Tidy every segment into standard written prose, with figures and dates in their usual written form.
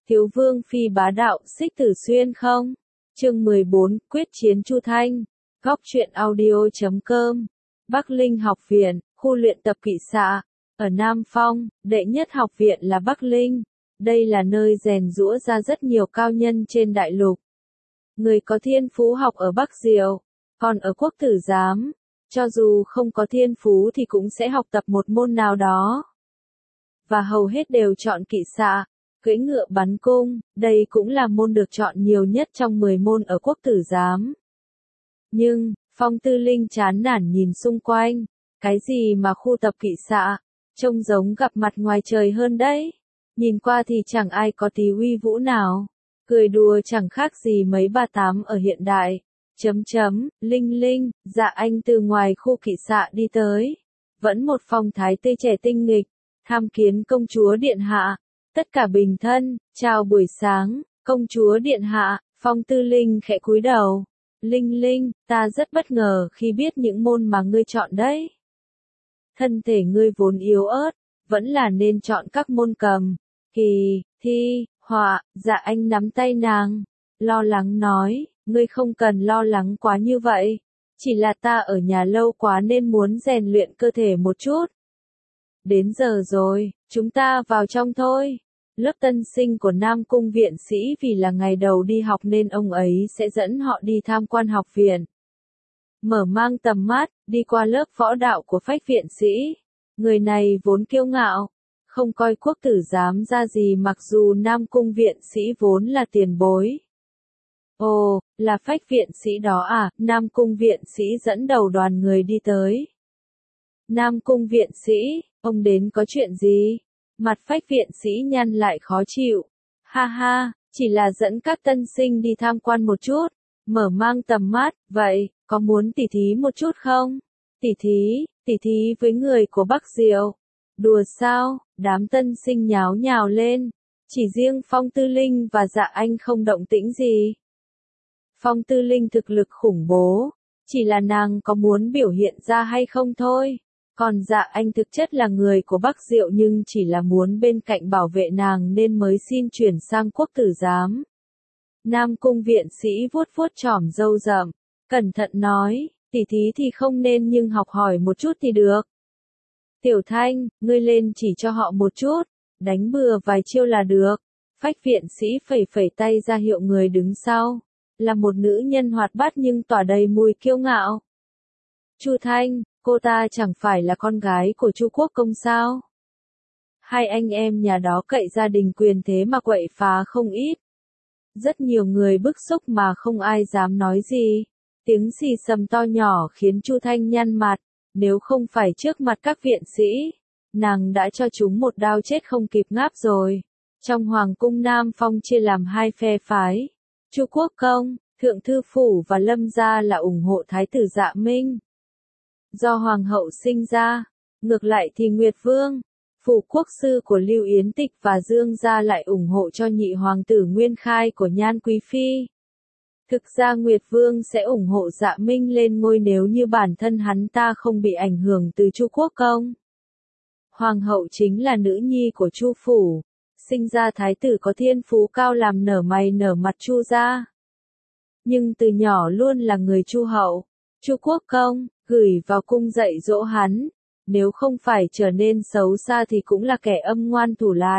Thiếu vương phi bá đạo, xích Tử Xuyên không? Chương 14, quyết chiến Chu Thanh. Góc truyện audio.com. Bắc Linh học viện, khu luyện tập kỵ xạ. Ở Nam Phong, đệ nhất học viện là Bắc Linh. Đây là nơi rèn giũa ra rất nhiều cao nhân trên đại lục. Người có thiên phú học ở Bắc Diệu, còn ở Quốc Tử Giám, cho dù không có thiên phú thì cũng sẽ học tập một môn nào đó. Và hầu hết đều chọn kỵ xạ, cưỡi ngựa bắn cung, đây cũng là môn được chọn nhiều nhất trong 10 môn ở Quốc Tử Giám. Nhưng, Phong Tư Linh chán nản nhìn xung quanh, cái gì mà khu tập kỵ xạ, trông giống gặp mặt ngoài trời hơn đấy. Nhìn qua thì chẳng ai có tí uy vũ nào, cười đùa chẳng khác gì mấy bà tám ở hiện đại. Linh Linh, Dạ Anh từ ngoài khu kỵ xạ đi tới, vẫn một phong thái tươi trẻ tinh nghịch, tham kiến công chúa điện hạ. Tất cả bình thân, chào buổi sáng, công chúa điện hạ. Phong Tư Linh khẽ cúi đầu. Linh Linh, ta rất bất ngờ khi biết những môn mà ngươi chọn đấy. Thân thể ngươi vốn yếu ớt, vẫn là nên chọn các môn cầm, kỳ, thi, họa. Dạ Anh nắm tay nàng, lo lắng nói, ngươi không cần lo lắng quá như vậy, chỉ là ta ở nhà lâu quá nên muốn rèn luyện cơ thể một chút. Đến giờ rồi, chúng ta vào trong thôi. Lớp tân sinh của Nam Cung viện sĩ vì là ngày đầu đi học nên ông ấy sẽ dẫn họ đi tham quan học viện. Mở mang tầm mắt, đi qua lớp võ đạo của Phách viện sĩ. Người này vốn kiêu ngạo, không coi Quốc Tử Giám ra gì mặc dù Nam Cung viện sĩ vốn là tiền bối. Ồ, là Phách viện sĩ đó à? Nam Cung viện sĩ dẫn đầu đoàn người đi tới. Nam Cung viện sĩ, ông đến có chuyện gì? Mặt Phách viện sĩ nhăn lại khó chịu. Ha ha, chỉ là dẫn các tân sinh đi tham quan một chút, mở mang tầm mắt. Vậy, có muốn tỉ thí một chút không? Tỉ thí với người của Bắc Diệu. Đùa sao? Đám tân sinh nháo nhào lên. Chỉ riêng Phong Tư Linh và Dạ Anh không động tĩnh gì. Phong Tư Linh thực lực khủng bố, chỉ là nàng có muốn biểu hiện ra hay không thôi. Còn Dạ Anh thực chất là người của Bắc Diệu nhưng chỉ là muốn bên cạnh bảo vệ nàng nên mới xin chuyển sang Quốc Tử Giám. Nam Cung viện sĩ vuốt vuốt chỏm râu rậm, cẩn thận nói, tỉ thí thì không nên nhưng học hỏi một chút thì được. Tiểu Thanh, ngươi lên chỉ cho họ một chút, đánh bừa vài chiêu là được. Phách viện sĩ phẩy phẩy tay ra hiệu người đứng sau, là một nữ nhân hoạt bát nhưng tỏa đầy mùi kiêu ngạo. Chu Thanh, cô ta chẳng phải là con gái của Chu Quốc Công sao? Hai anh em nhà đó cậy gia đình quyền thế mà quậy phá không ít. Rất nhiều người bức xúc mà không ai dám nói gì. Tiếng xì xầm to nhỏ khiến Chu Thanh nhăn mặt, nếu không phải trước mặt các viện sĩ, nàng đã cho chúng một đao chết không kịp ngáp rồi. Trong Hoàng cung Nam Phong chia làm hai phe phái. Chu Quốc Công, Thượng Thư Phủ và Lâm gia là ủng hộ Thái tử Dạ Minh. Do Hoàng hậu sinh ra, ngược lại thì Nguyệt Vương, Phủ quốc sư của Lưu Yến Tịch và Dương gia lại ủng hộ cho nhị hoàng tử Nguyên Khai của Nhan Quý Phi. Thực ra Nguyệt Vương sẽ ủng hộ Dạ Minh lên ngôi nếu như bản thân hắn ta không bị ảnh hưởng từ Chu Quốc Công. Hoàng hậu chính là nữ nhi của Chu Phủ, sinh ra thái tử có thiên phú cao làm nở mày nở mặt Chu gia. Nhưng từ nhỏ luôn là người Chu hậu, Chu Quốc Công gửi vào cung dạy dỗ hắn, nếu không phải trở nên xấu xa thì cũng là kẻ âm ngoan thủ lạt.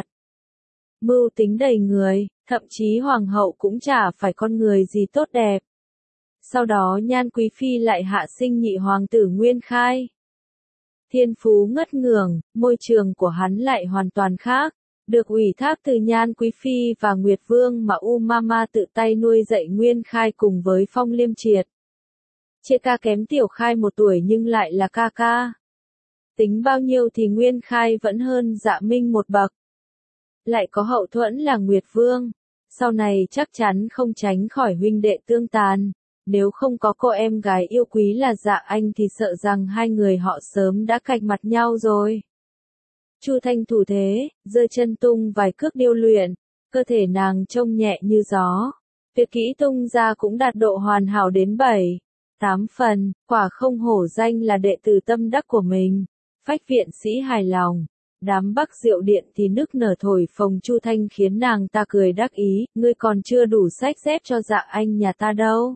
Mưu tính đầy người, thậm chí hoàng hậu cũng chả phải con người gì tốt đẹp. Sau đó Nhan Quý Phi lại hạ sinh nhị hoàng tử Nguyên Khai. Thiên phú ngất ngưởng, môi trường của hắn lại hoàn toàn khác, được ủy thác từ Nhan Quý Phi và Nguyệt Vương mà Umama tự tay nuôi dạy Nguyên Khai cùng với Phong Liêm Triệt. Chia ca kém Tiểu Khai 1 tuổi nhưng lại là ca ca. Tính bao nhiêu thì Nguyên Khai vẫn hơn Dạ Minh một bậc. Lại có hậu thuẫn là Nguyệt Vương. Sau này chắc chắn không tránh khỏi huynh đệ tương tàn. Nếu không có cô em gái yêu quý là Dạ Anh thì sợ rằng hai người họ sớm đã cạch mặt nhau rồi. Chu Thanh thủ thế, giơ chân tung vài cước điêu luyện. Cơ thể nàng trông nhẹ như gió. Tuyệt kỹ tung ra cũng đạt độ hoàn hảo đến 7-8 phần, quả không hổ danh là đệ tử tâm đắc của mình. Phách viện sĩ hài lòng, Đám Bắc Diệu Điện thì nức nở thổi phồng Chu Thanh khiến nàng ta cười đắc ý, ngươi còn chưa đủ sách dép cho Dạ Anh nhà ta đâu.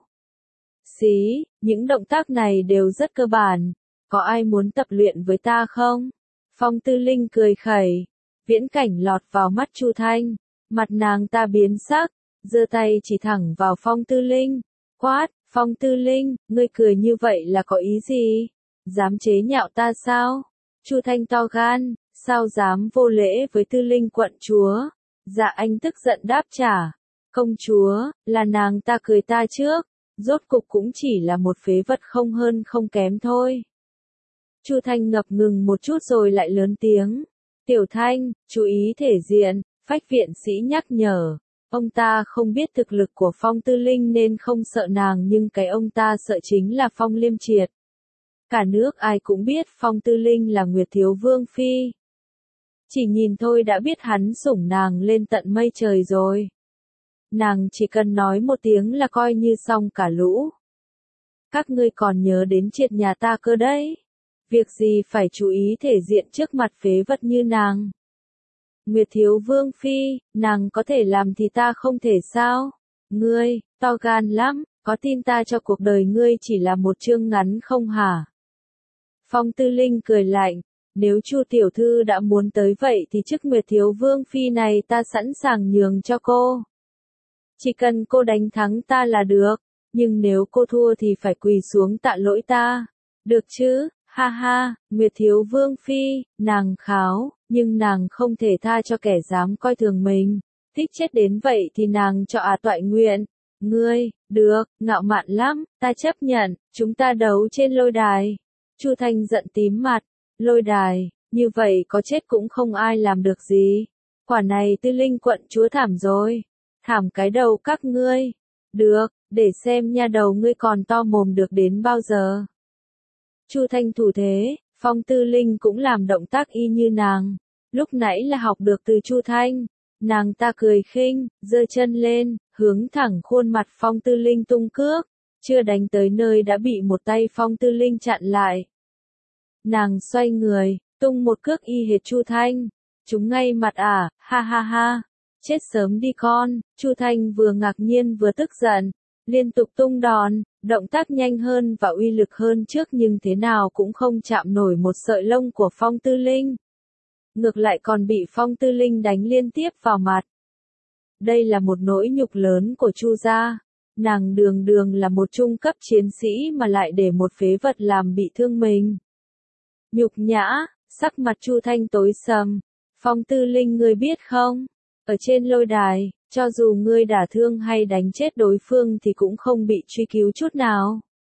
Xí, những động tác này đều rất cơ bản, có ai muốn tập luyện với ta không? Phong Tư Linh cười khẩy, viễn cảnh lọt vào mắt Chu Thanh, mặt nàng ta biến sắc, giơ tay chỉ thẳng vào Phong Tư Linh, quát, Phong Tư Linh, ngươi cười như vậy là có ý gì? Dám chế nhạo ta sao? Chu Thanh to gan, sao dám vô lễ với Tư Linh quận chúa? Dạ Anh tức giận đáp trả, công chúa, là nàng ta cười ta trước, rốt cục cũng chỉ là một phế vật không hơn không kém thôi. Chu Thanh ngập ngừng một chút rồi lại lớn tiếng, Tiểu Thanh, chú ý thể diện, Phách viện sĩ nhắc nhở. Ông ta không biết thực lực của Phong Tư Linh nên không sợ nàng nhưng cái ông ta sợ chính là Phong Liêm Triệt. Cả nước ai cũng biết Phong Tư Linh là Nguyệt Thiếu Vương Phi. Chỉ nhìn thôi đã biết hắn sủng nàng lên tận mây trời rồi. Nàng chỉ cần nói một tiếng là coi như xong cả lũ. Các ngươi còn nhớ đến Triệt nhà ta cơ đấy. Việc gì phải chú ý thể diện trước mặt phế vật như nàng. Nguyệt Thiếu Vương Phi, nàng có thể làm thì ta không thể sao? Ngươi, to gan lắm, có tin ta cho cuộc đời ngươi chỉ là một chương ngắn không hả? Phong Tư Linh cười lạnh, nếu Chu tiểu thư đã muốn tới vậy thì chức Nguyệt Thiếu Vương Phi này ta sẵn sàng nhường cho cô. Chỉ cần cô đánh thắng ta là được, nhưng nếu cô thua thì phải quỳ xuống tạ lỗi ta. Được chứ? Ha ha, Nguyệt Thiếu Vương Phi, nàng kháo, nhưng nàng không thể tha cho kẻ dám coi thường mình. Thích chết đến vậy thì nàng cho toại nguyện. Ngươi, được, ngạo mạn lắm, ta chấp nhận, chúng ta đấu trên lôi đài. Chu Thanh giận tím mặt, lôi đài, như vậy có chết cũng không ai làm được gì. Quả này Tư Linh quận chúa thảm rồi. Thảm cái đầu các ngươi. Được, để xem nha đầu ngươi còn to mồm được đến bao giờ. Chu Thanh thủ thế, Phong Tư Linh cũng làm động tác y như nàng. Lúc nãy là học được từ Chu Thanh. Nàng ta cười khinh, giơ chân lên, hướng thẳng khuôn mặt Phong Tư Linh tung cước. Chưa đánh tới nơi đã bị một tay Phong Tư Linh chặn lại. Nàng xoay người, tung một cước y hệt Chu Thanh. Chúng ngay mặt ha ha ha. Chết sớm đi con. Chu Thanh vừa ngạc nhiên vừa tức giận. Liên tục tung đòn, động tác nhanh hơn và uy lực hơn trước nhưng thế nào cũng không chạm nổi một sợi lông của Phong Tư Linh. Ngược lại còn bị Phong Tư Linh đánh liên tiếp vào mặt. Đây là một nỗi nhục lớn của Chu gia. Nàng đường đường là một trung cấp chiến sĩ mà lại để một phế vật làm bị thương mình. Nhục nhã, sắc mặt Chu Thanh tối sầm. Phong Tư Linh ngươi biết không? Ở trên lôi đài, cho dù ngươi đả thương hay đánh chết đối phương thì cũng không bị truy cứu chút nào.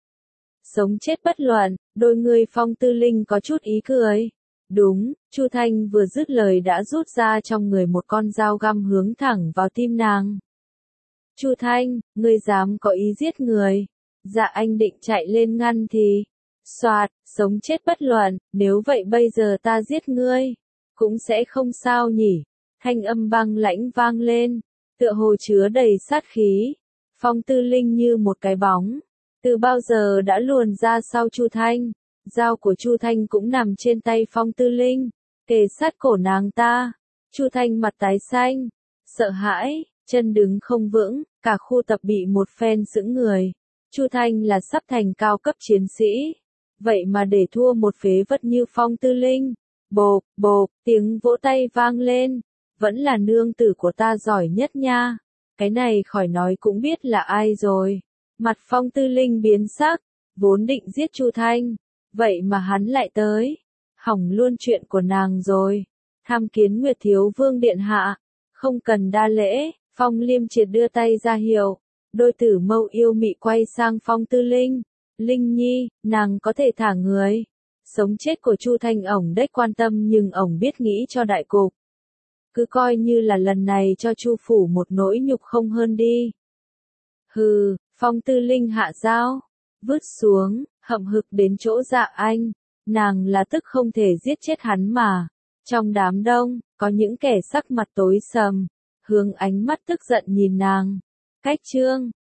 Sống chết bất luận, đôi ngươi Phong Tư Linh có chút ý cười. Đúng, Chu Thanh vừa dứt lời đã rút ra trong người một con dao găm hướng thẳng vào tim nàng. Chu Thanh, ngươi dám có ý giết người. Dạ Anh định chạy lên ngăn thì. Soạt, sống chết bất luận, nếu vậy bây giờ ta giết ngươi. Cũng sẽ không sao nhỉ. Thanh âm băng lãnh vang lên. Tựa hồ chứa đầy sát khí. Phong Tư Linh như một cái bóng. Từ bao giờ đã luồn ra sau Chu Thanh. Dao của Chu Thanh cũng nằm trên tay Phong Tư Linh. Kề sát cổ nàng ta. Chu Thanh mặt tái xanh. Sợ hãi, chân đứng không vững. Cả khu tập bị một phen sững người. Chu Thanh là sắp thành cao cấp chiến sĩ. Vậy mà để thua một phế vật như Phong Tư Linh. Bộp, bộp, tiếng vỗ tay vang lên. Vẫn là nương tử của ta giỏi nhất nha. Cái này khỏi nói cũng biết là ai rồi. Mặt Phong Tư Linh biến sắc. Vốn định giết Chu Thanh. Vậy mà hắn lại tới. Hỏng luôn chuyện của nàng rồi. Tham kiến Nguyệt Thiếu Vương điện hạ. Không cần đa lễ. Phong Liêm Triệt đưa tay ra hiệu. Đôi tử mâu yêu mị quay sang Phong Tư Linh. Linh Nhi, nàng có thể thả người. Sống chết của Chu Thanh ổng đếch quan tâm nhưng ổng biết nghĩ cho đại cục. Cứ coi như là lần này cho Chu phủ một nỗi nhục không hơn đi. Hừ, Phong Tư Linh hạ dao, vứt xuống, hậm hực đến chỗ Dạ Anh. Nàng là tức không thể giết chết hắn mà. Trong đám đông, có những kẻ sắc mặt tối sầm, hướng ánh mắt tức giận nhìn nàng. Cách chương